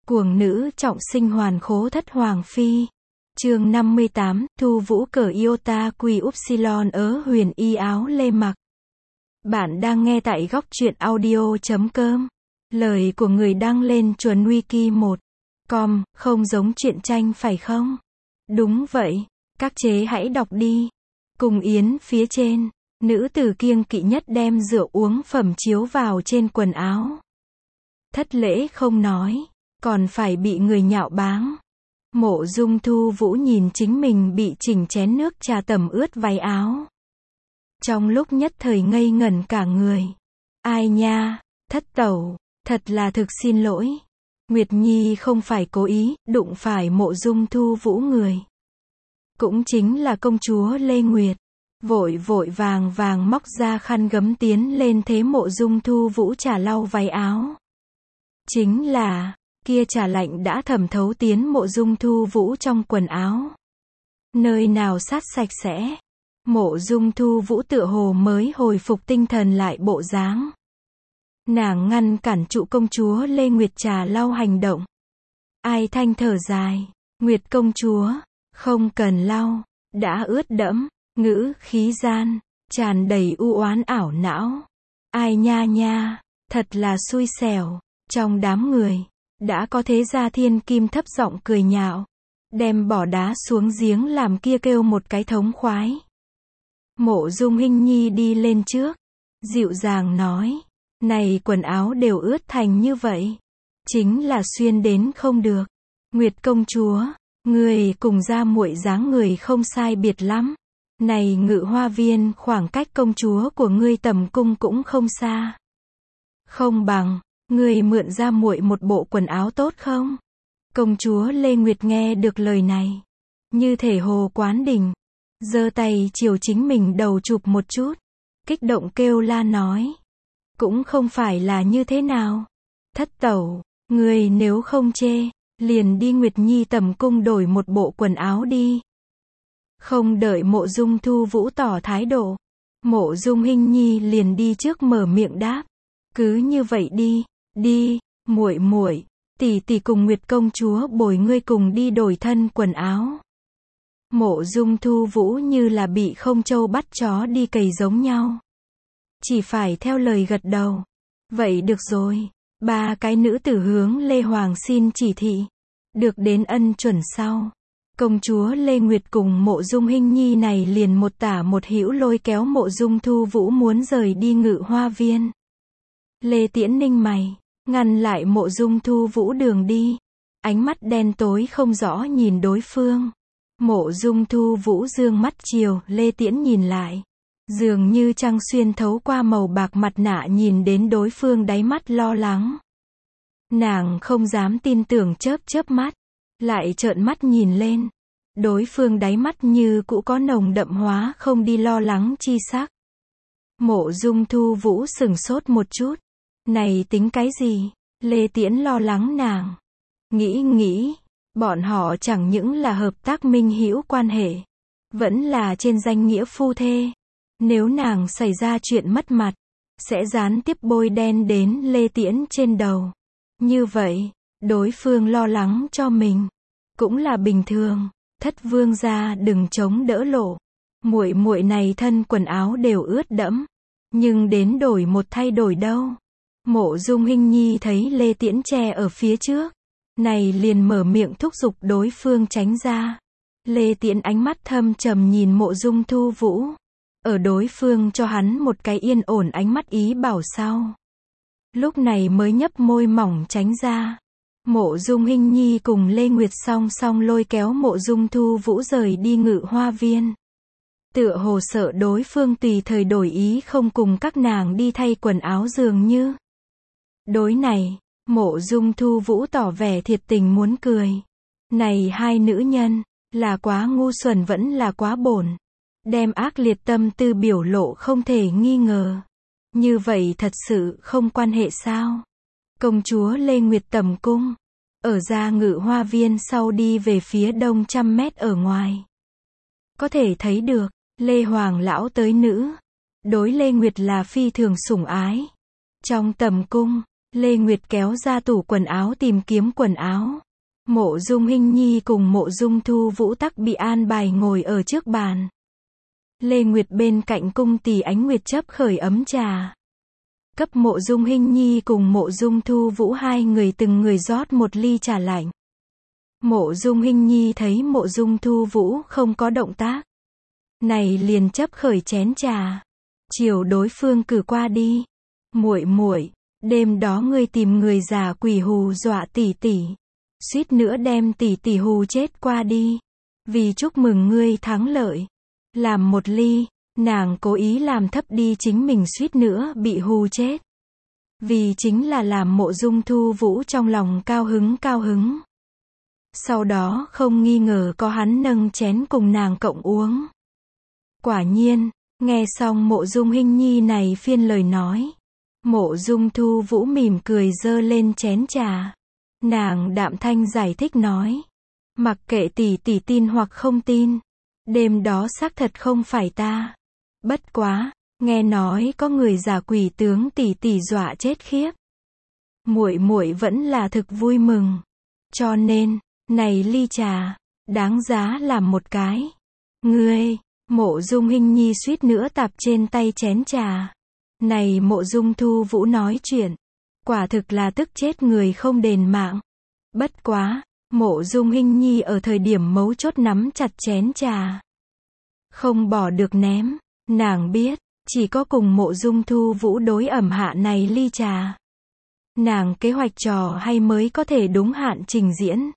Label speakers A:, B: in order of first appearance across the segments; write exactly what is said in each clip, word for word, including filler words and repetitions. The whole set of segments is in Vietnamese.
A: Cuồng nữ trọng sinh hoàn khố thất hoàng phi. Chương năm mươi tám, Thu Vũ cờ iota quy upsilon ớ huyền y áo lê mặc. Bạn đang nghe tại góc truyện audio chấm com. Lời của người đăng lên chuẩn wiki một com, không giống truyện tranh phải không? Đúng vậy, các chế hãy đọc đi. Cùng yến phía trên, nữ tử kiêng kỵ nhất đem rượu uống phẩm chiếu vào trên quần áo. Thất lễ không nói, còn phải bị người nhạo báng. Mộ Dung Thu Vũ nhìn chính mình bị chỉnh chén nước trà tẩm ướt váy áo. Trong lúc nhất thời ngây ngẩn cả người. Ai nha, thất tẩu, thật là thực xin lỗi. Nguyệt Nhi không phải cố ý, đụng phải Mộ Dung Thu Vũ người. Cũng chính là công chúa Lê Nguyệt. Vội vội vàng vàng móc ra khăn gấm tiến lên thế Mộ Dung Thu Vũ trà lau váy áo. Chính là, kia trà lạnh đã thẩm thấu tiến Mộ Dung Thu Vũ trong quần áo. Nơi nào sát sạch sẽ. Mộ Dung Thu Vũ tựa hồ mới hồi phục tinh thần lại bộ dáng. Nàng ngăn cản trụ công chúa Lê Nguyệt trà lau hành động. Ai thanh thở dài, Nguyệt công chúa, không cần lau, đã ướt đẫm, ngữ khí gian, tràn đầy u oán ảo não. Ai nha nha, thật là xui xẻo, trong đám người, đã có thế gia thiên kim thấp giọng cười nhạo, đem bỏ đá xuống giếng làm kia kêu một cái thống khoái. Mộ Dung Hinh Nhi đi lên trước, dịu dàng nói, này quần áo đều ướt thành như vậy, chính là xuyên đến không được. Nguyệt công chúa, người cùng gia muội dáng người không sai biệt lắm. Này Ngự Hoa Viên khoảng cách công chúa của ngươi tầm cung cũng không xa. Không bằng, người mượn gia muội một bộ quần áo tốt không? Công chúa Lê Nguyệt nghe được lời này, như thể hồ quán đỉnh, giơ tay chiều chính mình đầu chụp một chút, kích động kêu la nói, cũng không phải là như thế nào. Thất tẩu, người nếu không chê, liền đi Nguyệt Nhi tầm cung đổi một bộ quần áo đi. Không đợi Mộ Dung Thu Vũ tỏ thái độ, Mộ Dung Hinh Nhi liền đi trước mở miệng đáp, cứ như vậy đi, đi, muội muội, tỷ tỷ cùng Nguyệt công chúa bồi ngươi cùng đi đổi thân quần áo. Mộ Dung Thu Vũ như là bị không trâu bắt chó đi cày giống nhau, chỉ phải theo lời gật đầu. Vậy được rồi. Ba cái nữ tử hướng Lê Hoàng xin chỉ thị, được đến ân chuẩn sau. Công chúa Lê Nguyệt cùng Mộ Dung Hinh Nhi này liền một tả một hữu lôi kéo Mộ Dung Thu Vũ muốn rời đi Ngự Hoa Viên. Lê Tiễn ninh mày, ngăn lại Mộ Dung Thu Vũ đường đi, ánh mắt đen tối không rõ nhìn đối phương. Mộ Dung Thu Vũ dương mắt chiều Lê Tiễn nhìn lại, dường như trăng xuyên thấu qua màu bạc mặt nạ nhìn đến đối phương đáy mắt lo lắng. Nàng không dám tin tưởng chớp chớp mắt, lại trợn mắt nhìn lên. Đối phương đáy mắt như cũ có nồng đậm hóa không đi lo lắng chi sắc. Mộ Dung Thu Vũ sửng sốt một chút. Này tính cái gì? Lê Tiễn lo lắng nàng. Nghĩ nghĩ, bọn họ chẳng những là hợp tác minh hữu quan hệ, vẫn là trên danh nghĩa phu thê. Nếu nàng xảy ra chuyện mất mặt, sẽ gián tiếp bôi đen đến Lê Tiễn trên đầu. Như vậy, đối phương lo lắng cho mình, cũng là bình thường. Thất vương gia đừng chống đỡ lộ. Muội muội này thân quần áo đều ướt đẫm, nhưng đến đổi một thay đổi đâu. Mộ Dung Hinh Nhi thấy Lê Tiễn che ở phía trước, này liền mở miệng thúc giục đối phương tránh ra. Lê Tiễn ánh mắt thâm trầm nhìn Mộ Dung Thu Vũ, ở đối phương cho hắn một cái yên ổn ánh mắt ý bảo sau, lúc này mới nhấp môi mỏng tránh ra. Mộ Dung Hinh Nhi cùng Lê Nguyệt song song lôi kéo Mộ Dung Thu Vũ rời đi Ngự Hoa Viên. Tựa hồ sợ đối phương tùy thời đổi ý không cùng các nàng đi thay quần áo dường như. Đối này, Mộ Dung Thu Vũ tỏ vẻ thiệt tình muốn cười. Này hai nữ nhân, là quá ngu xuẩn vẫn là quá bổn. Đem ác liệt tâm tư biểu lộ không thể nghi ngờ. Như vậy thật sự không quan hệ sao? Công chúa Lê Nguyệt tầm cung, ở ra Ngự Hoa Viên sau đi về phía đông trăm mét ở ngoài. Có thể thấy được, Lê Hoàng lão tới nữ, đối Lê Nguyệt là phi thường sủng ái. Trong tầm cung, Lê Nguyệt kéo ra tủ quần áo tìm kiếm quần áo. Mộ Dung Hinh Nhi cùng Mộ Dung Thu Vũ tắc bị an bài ngồi ở trước bàn. Lê Nguyệt bên cạnh cung tỷ Ánh Nguyệt chấp khởi ấm trà. Cấp Mộ Dung Hinh Nhi cùng Mộ Dung Thu Vũ hai người từng người rót một ly trà lạnh. Mộ Dung Hinh Nhi thấy Mộ Dung Thu Vũ không có động tác. Này liền chấp khởi chén trà. Chiều đối phương cử qua đi. Muội muội, đêm đó ngươi tìm người giả quỷ hù dọa tỷ tỷ. Suýt nữa đem tỷ tỷ hù chết qua đi. Vì chúc mừng ngươi thắng lợi. Làm một ly, nàng cố ý làm thấp đi chính mình suýt nữa bị hù chết. Vì chính là làm Mộ Dung Thu Vũ trong lòng cao hứng cao hứng. Sau đó không nghi ngờ có hắn nâng chén cùng nàng cộng uống. Quả nhiên, nghe xong Mộ Dung Hinh Nhi này phiên lời nói. Mộ Dung Thu Vũ mỉm cười giơ lên chén trà. Nàng đạm thanh giải thích nói. Mặc kệ tỷ tỷ tin hoặc không tin. Đêm đó xác thật không phải ta. Bất quá, nghe nói có người giả quỷ tướng tỷ tỷ dọa chết khiếp. Muội muội vẫn là thực vui mừng. Cho nên, này ly trà, đáng giá làm một cái. Ngươi, Mộ Dung Hinh Nhi suýt nữa tạp trên tay chén trà. Này Mộ Dung Thu Vũ nói chuyện. Quả thực là tức chết người không đền mạng. Bất quá, Mộ Dung Hinh Nhi ở thời điểm mấu chốt nắm chặt chén trà. Không bỏ được ném. Nàng biết, chỉ có cùng Mộ Dung Thu Vũ đối ẩm hạ này ly trà. Nàng kế hoạch trò hay mới có thể đúng hạn trình diễn.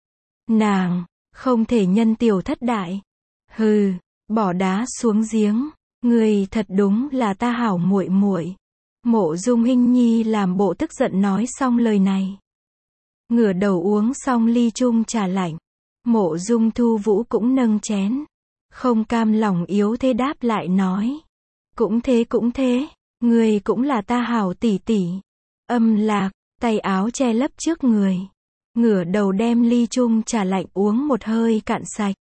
A: Nàng, không thể nhân tiểu thất đại. Hừ, bỏ đá xuống giếng. Người thật đúng là ta hảo muội muội. Mộ Dung Hinh Nhi làm bộ tức giận nói xong lời này. Ngửa đầu uống xong ly chung trà lạnh. Mộ Dung Thu Vũ cũng nâng chén. Không cam lòng yếu thế đáp lại nói. Cũng thế cũng thế, người cũng là ta hảo tỷ tỷ. Âm lạc, tay áo che lấp trước người. Ngửa đầu đem ly chung trà lạnh uống một hơi cạn sạch.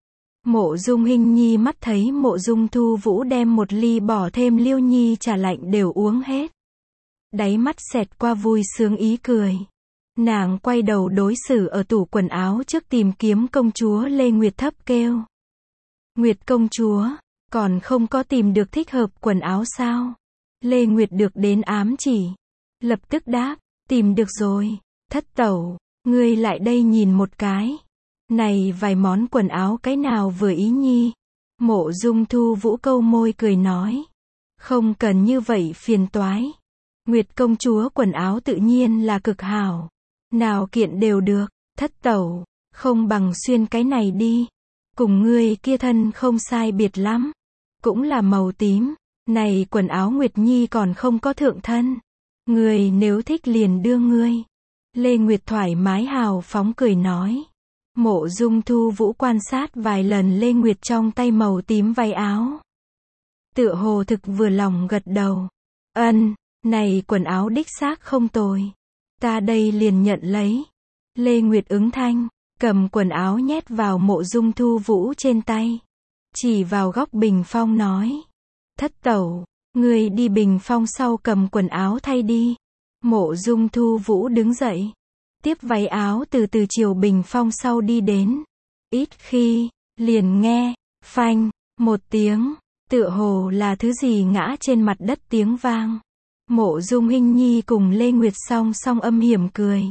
A: Mộ Dung Hinh Nhi mắt thấy Mộ Dung Thu Vũ đem một ly bỏ thêm liêu nhi trà lạnh đều uống hết. Đáy mắt xẹt qua vui sướng ý cười. Nàng quay đầu đối xử ở tủ quần áo trước tìm kiếm công chúa Lê Nguyệt thấp kêu. Nguyệt công chúa, còn không có tìm được thích hợp quần áo sao? Lê Nguyệt được đến ám chỉ. Lập tức đáp, tìm được rồi. Thất tẩu, ngươi lại đây nhìn một cái. Này vài món quần áo cái nào vừa ý nhi? Mộ Dung Thu Vũ câu môi cười nói. Không cần như vậy phiền toái. Nguyệt công chúa quần áo tự nhiên là cực hảo. Nào kiện đều được, thất tẩu, không bằng xuyên cái này đi. Cùng ngươi kia thân không sai biệt lắm. Cũng là màu tím. Này quần áo Nguyệt Nhi còn không có thượng thân. Ngươi nếu thích liền đưa ngươi. Lê Nguyệt thoải mái hào phóng cười nói. Mộ Dung Thu Vũ quan sát vài lần Lê Nguyệt trong tay màu tím váy áo. Tựa hồ thực vừa lòng gật đầu. Ân, này quần áo đích xác không tồi. Ta đây liền nhận lấy. Lê Nguyệt ứng thanh, cầm quần áo nhét vào Mộ Dung Thu Vũ trên tay. Chỉ vào góc bình phong nói. Thất tẩu, ngươi đi bình phong sau cầm quần áo thay đi. Mộ Dung Thu Vũ đứng dậy. Tiếp váy áo từ từ chiều bình phong sau đi đến. Ít khi, liền nghe, phanh, một tiếng, tựa hồ là thứ gì ngã trên mặt đất tiếng vang. Mộ Dung Hinh Nhi cùng Lê Nguyệt song song âm hiểm cười.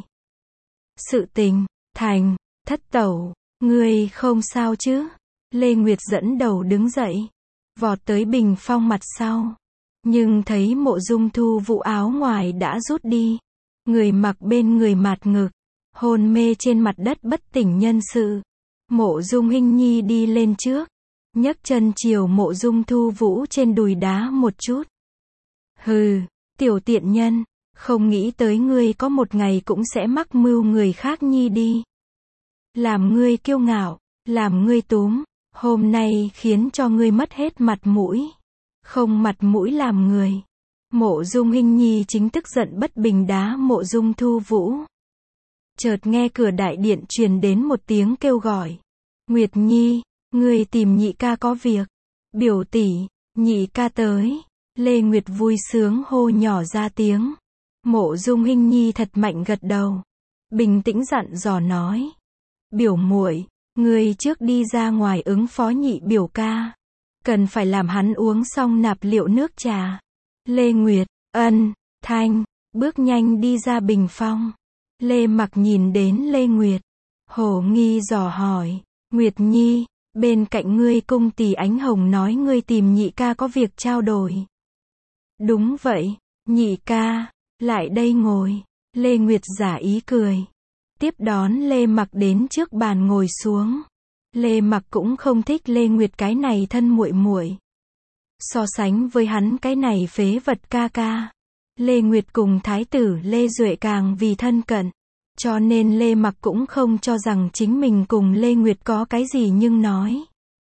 A: Sự tình, thành, thất tẩu, ngươi không sao chứ? Lê Nguyệt dẫn đầu đứng dậy, vọt tới bình phong mặt sau. Nhưng thấy Mộ Dung Thu Vũ áo ngoài đã rút đi. Người mặc bên người mạt ngực, hôn mê trên mặt đất bất tỉnh nhân sự. Mộ Dung Hinh Nhi đi lên trước, nhấc chân chiều Mộ Dung Thu Vũ trên đùi đá một chút. Hừ, tiểu tiện nhân, không nghĩ tới ngươi có một ngày cũng sẽ mắc mưu người khác nhi đi. Làm ngươi kiêu ngạo, làm ngươi túm, hôm nay khiến cho ngươi mất hết mặt mũi. Không mặt mũi làm người. Mộ Dung Hinh Nhi chính tức giận bất bình đá Mộ Dung Thu Vũ. Chợt nghe cửa đại điện truyền đến một tiếng kêu gọi. Nguyệt Nhi, ngươi tìm nhị ca có việc. Biểu tỷ, nhị ca tới. Lê Nguyệt vui sướng hô nhỏ ra tiếng. Mộ Dung Hinh Nhi thật mạnh gật đầu. Bình tĩnh dặn dò nói. Biểu muội, ngươi trước đi ra ngoài ứng phó nhị biểu ca. Cần phải làm hắn uống xong nạp liệu nước trà. Lê Nguyệt, ân, thanh, bước nhanh đi ra bình phong. Lê Mặc nhìn đến Lê Nguyệt. Hồ nghi dò hỏi. Nguyệt Nhi, bên cạnh ngươi cung tỷ Ánh Hồng nói ngươi tìm nhị ca có việc trao đổi. Đúng vậy, nhị ca, lại đây ngồi. Lê Nguyệt giả ý cười. Tiếp đón Lê Mặc đến trước bàn ngồi xuống. Lê Mặc cũng không thích Lê Nguyệt cái này thân muội muội. So sánh với hắn cái này phế vật ca ca. Lê Nguyệt cùng thái tử Lê Duệ càng vì thân cận. Cho nên Lê Mặc cũng không cho rằng chính mình cùng Lê Nguyệt có cái gì nhưng nói.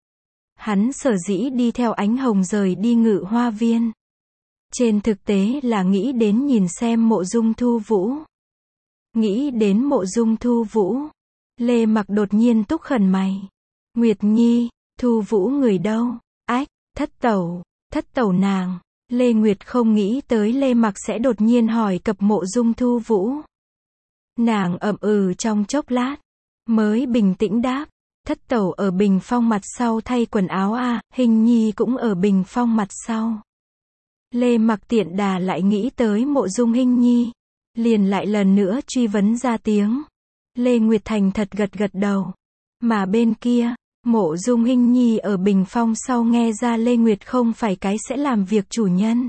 A: Hắn sở dĩ đi theo Ánh Hồng rời đi Ngự Hoa Viên. Trên thực tế là nghĩ đến nhìn xem Mộ Dung Thu Vũ. Nghĩ đến Mộ Dung Thu Vũ. Lê Mặc đột nhiên túc khẩn mày. Nguyệt Nhi, Thu Vũ người đâu? Ách, thất tẩu, thất tẩu nàng. Lê Nguyệt không nghĩ tới Lê Mặc sẽ đột nhiên hỏi cập Mộ Dung Thu Vũ. Nàng ậm ừ trong chốc lát, mới bình tĩnh đáp. Thất tẩu ở bình phong mặt sau thay quần áo à, Hình Nhi cũng ở bình phong mặt sau. Lê Mặc tiện đà lại nghĩ tới Mộ Dung Hinh Nhi. Liền lại lần nữa truy vấn ra tiếng. Lê Nguyệt thành thật gật gật đầu. Mà bên kia, Mộ Dung Hinh Nhi ở bình phong sau nghe ra Lê Nguyệt không phải cái sẽ làm việc chủ nhân.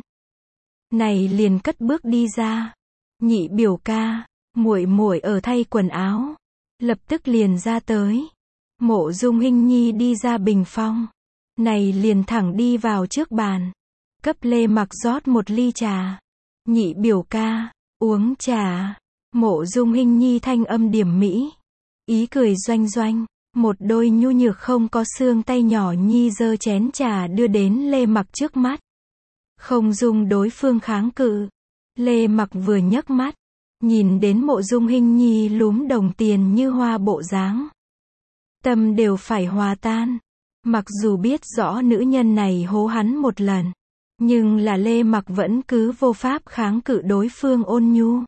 A: Này liền cất bước đi ra. Nhị biểu ca, muội muội ở thay quần áo. Lập tức liền ra tới. Mộ Dung Hinh Nhi đi ra bình phong. Này liền thẳng đi vào trước bàn. Cấp Lê Mặc rót một ly trà. Nhị biểu ca, uống trà. Mộ Dung Hinh Nhi thanh âm điểm mỹ. Ý cười doanh doanh. Một đôi nhu nhược không có xương tay nhỏ nhi giơ chén trà đưa đến Lê Mặc trước mắt. Không dung đối phương kháng cự. Lê Mặc vừa nhấc mắt. Nhìn đến Mộ Dung Hinh Nhi lúm đồng tiền như hoa bộ dáng. Tâm đều phải hòa tan. Mặc dù biết rõ nữ nhân này hố hắn một lần. Nhưng là Lê Mặc vẫn cứ vô pháp kháng cự đối phương ôn nhu.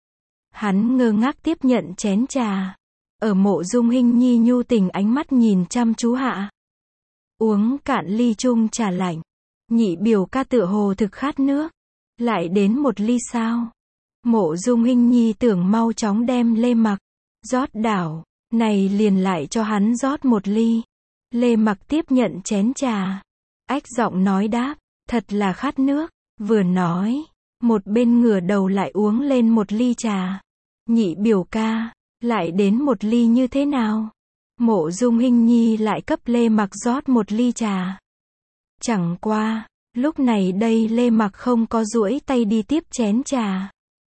A: Hắn ngơ ngác tiếp nhận chén trà. Ở Mộ Dung Hinh Nhi nhu tình ánh mắt nhìn chăm chú hạ. Uống cạn ly chung trà lạnh. Nhị biểu ca tựa hồ thực khát nước. Lại đến một ly sao? Mộ Dung Hinh Nhi tưởng mau chóng đem Lê Mặc rót đảo. Này liền lại cho hắn rót một ly. Lê Mặc tiếp nhận chén trà. Ách giọng nói đáp. Thật là khát nước. Vừa nói. Một bên ngửa đầu lại uống lên một ly trà. Nhị biểu ca. Lại đến một ly như thế nào? Mộ Dung Hinh Nhi lại cấp Lê Mặc rót một ly trà. Chẳng qua, lúc này đây Lê Mặc không có duỗi tay đi tiếp chén trà.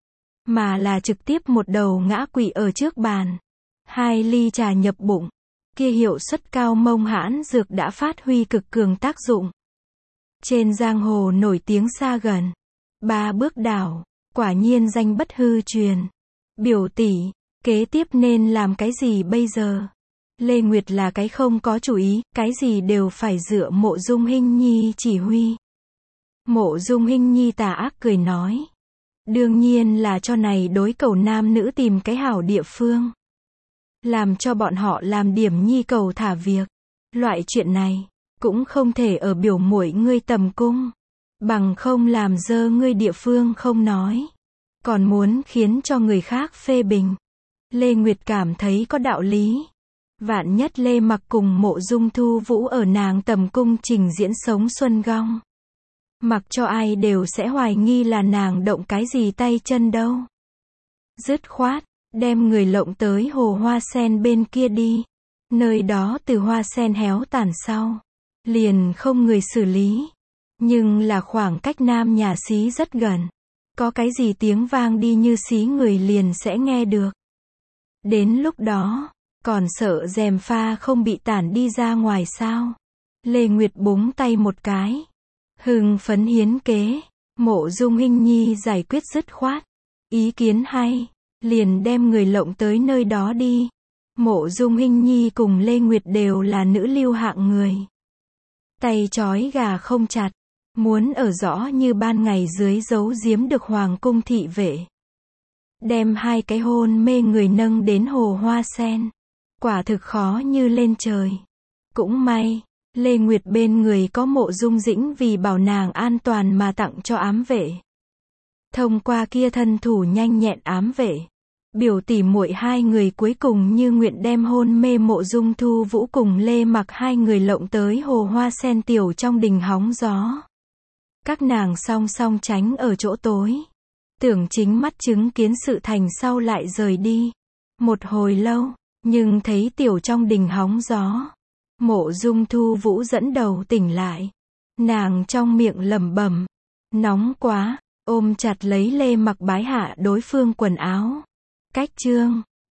A: Mà là trực tiếp một đầu ngã quỵ ở trước bàn. Hai ly trà nhập bụng. Kia hiệu suất cao mông hãn dược đã phát huy cực cường tác dụng. Trên giang hồ nổi tiếng xa gần. Ba bước đảo, quả nhiên danh bất hư truyền. Biểu tỷ. Kế tiếp nên làm cái gì bây giờ? Lê Nguyệt là cái không có chủ ý, cái gì đều phải dựa Mộ Dung Hinh Nhi chỉ huy. Mộ Dung Hinh Nhi tà ác cười nói. Đương nhiên là cho này đối cầu nam nữ tìm cái hảo địa phương. Làm cho bọn họ làm điểm nhi cầu thả việc. Loại chuyện này, cũng không thể ở biểu muội ngươi tầm cung. Bằng không làm dơ ngươi địa phương không nói. Còn muốn khiến cho người khác phê bình. Lê Nguyệt cảm thấy có đạo lý. Vạn nhất Lê Mặc cùng Mộ Dung Thu Vũ ở nàng tầm cung trình diễn sống xuân gong. Mặc cho ai đều sẽ hoài nghi là nàng động cái gì tay chân đâu. Dứt khoát, đem người lộng tới hồ hoa sen bên kia đi. Nơi đó từ hoa sen héo tàn sau. Liền không người xử lý. Nhưng là khoảng cách nam nhà xí rất gần. Có cái gì tiếng vang đi như xí người liền sẽ nghe được. Đến lúc đó, còn sợ rèm pha không bị tản đi ra ngoài sao? Lê Nguyệt búng tay một cái. Hưng phấn hiến kế. Mộ Dung Hinh Nhi giải quyết dứt khoát. Ý kiến hay. Liền đem người lộng tới nơi đó đi. Mộ Dung Hinh Nhi cùng Lê Nguyệt đều là nữ lưu hạng người. Tay trói gà không chặt. Muốn ở rõ như ban ngày dưới giấu giếm được hoàng cung thị vệ. đem hai cái hôn mê người nâng đến hồ hoa sen. Quả thực khó như lên trời. Cũng may, Lê Nguyệt bên người có Mộ Dung Dĩnh vì bảo nàng an toàn mà tặng cho ám vệ. Thông qua kia thân thủ nhanh nhẹn ám vệ, biểu tỷ muội hai người cuối cùng như nguyện đem hôn mê Mộ Dung Thu Vũ cùng Lê Mặc hai người lộng tới hồ hoa sen tiểu trong đình hóng gió. Các nàng song song tránh ở chỗ tối, tưởng chính mắt chứng kiến sự thành sau lại rời đi. Một hồi lâu, nhưng thấy tiểu trong đình hóng gió, Mộ Dung Thu Vũ dẫn đầu tỉnh lại. Nàng trong miệng lẩm bẩm, nóng quá, ôm chặt lấy Lê Mặc bái hạ đối phương quần áo. Cách chương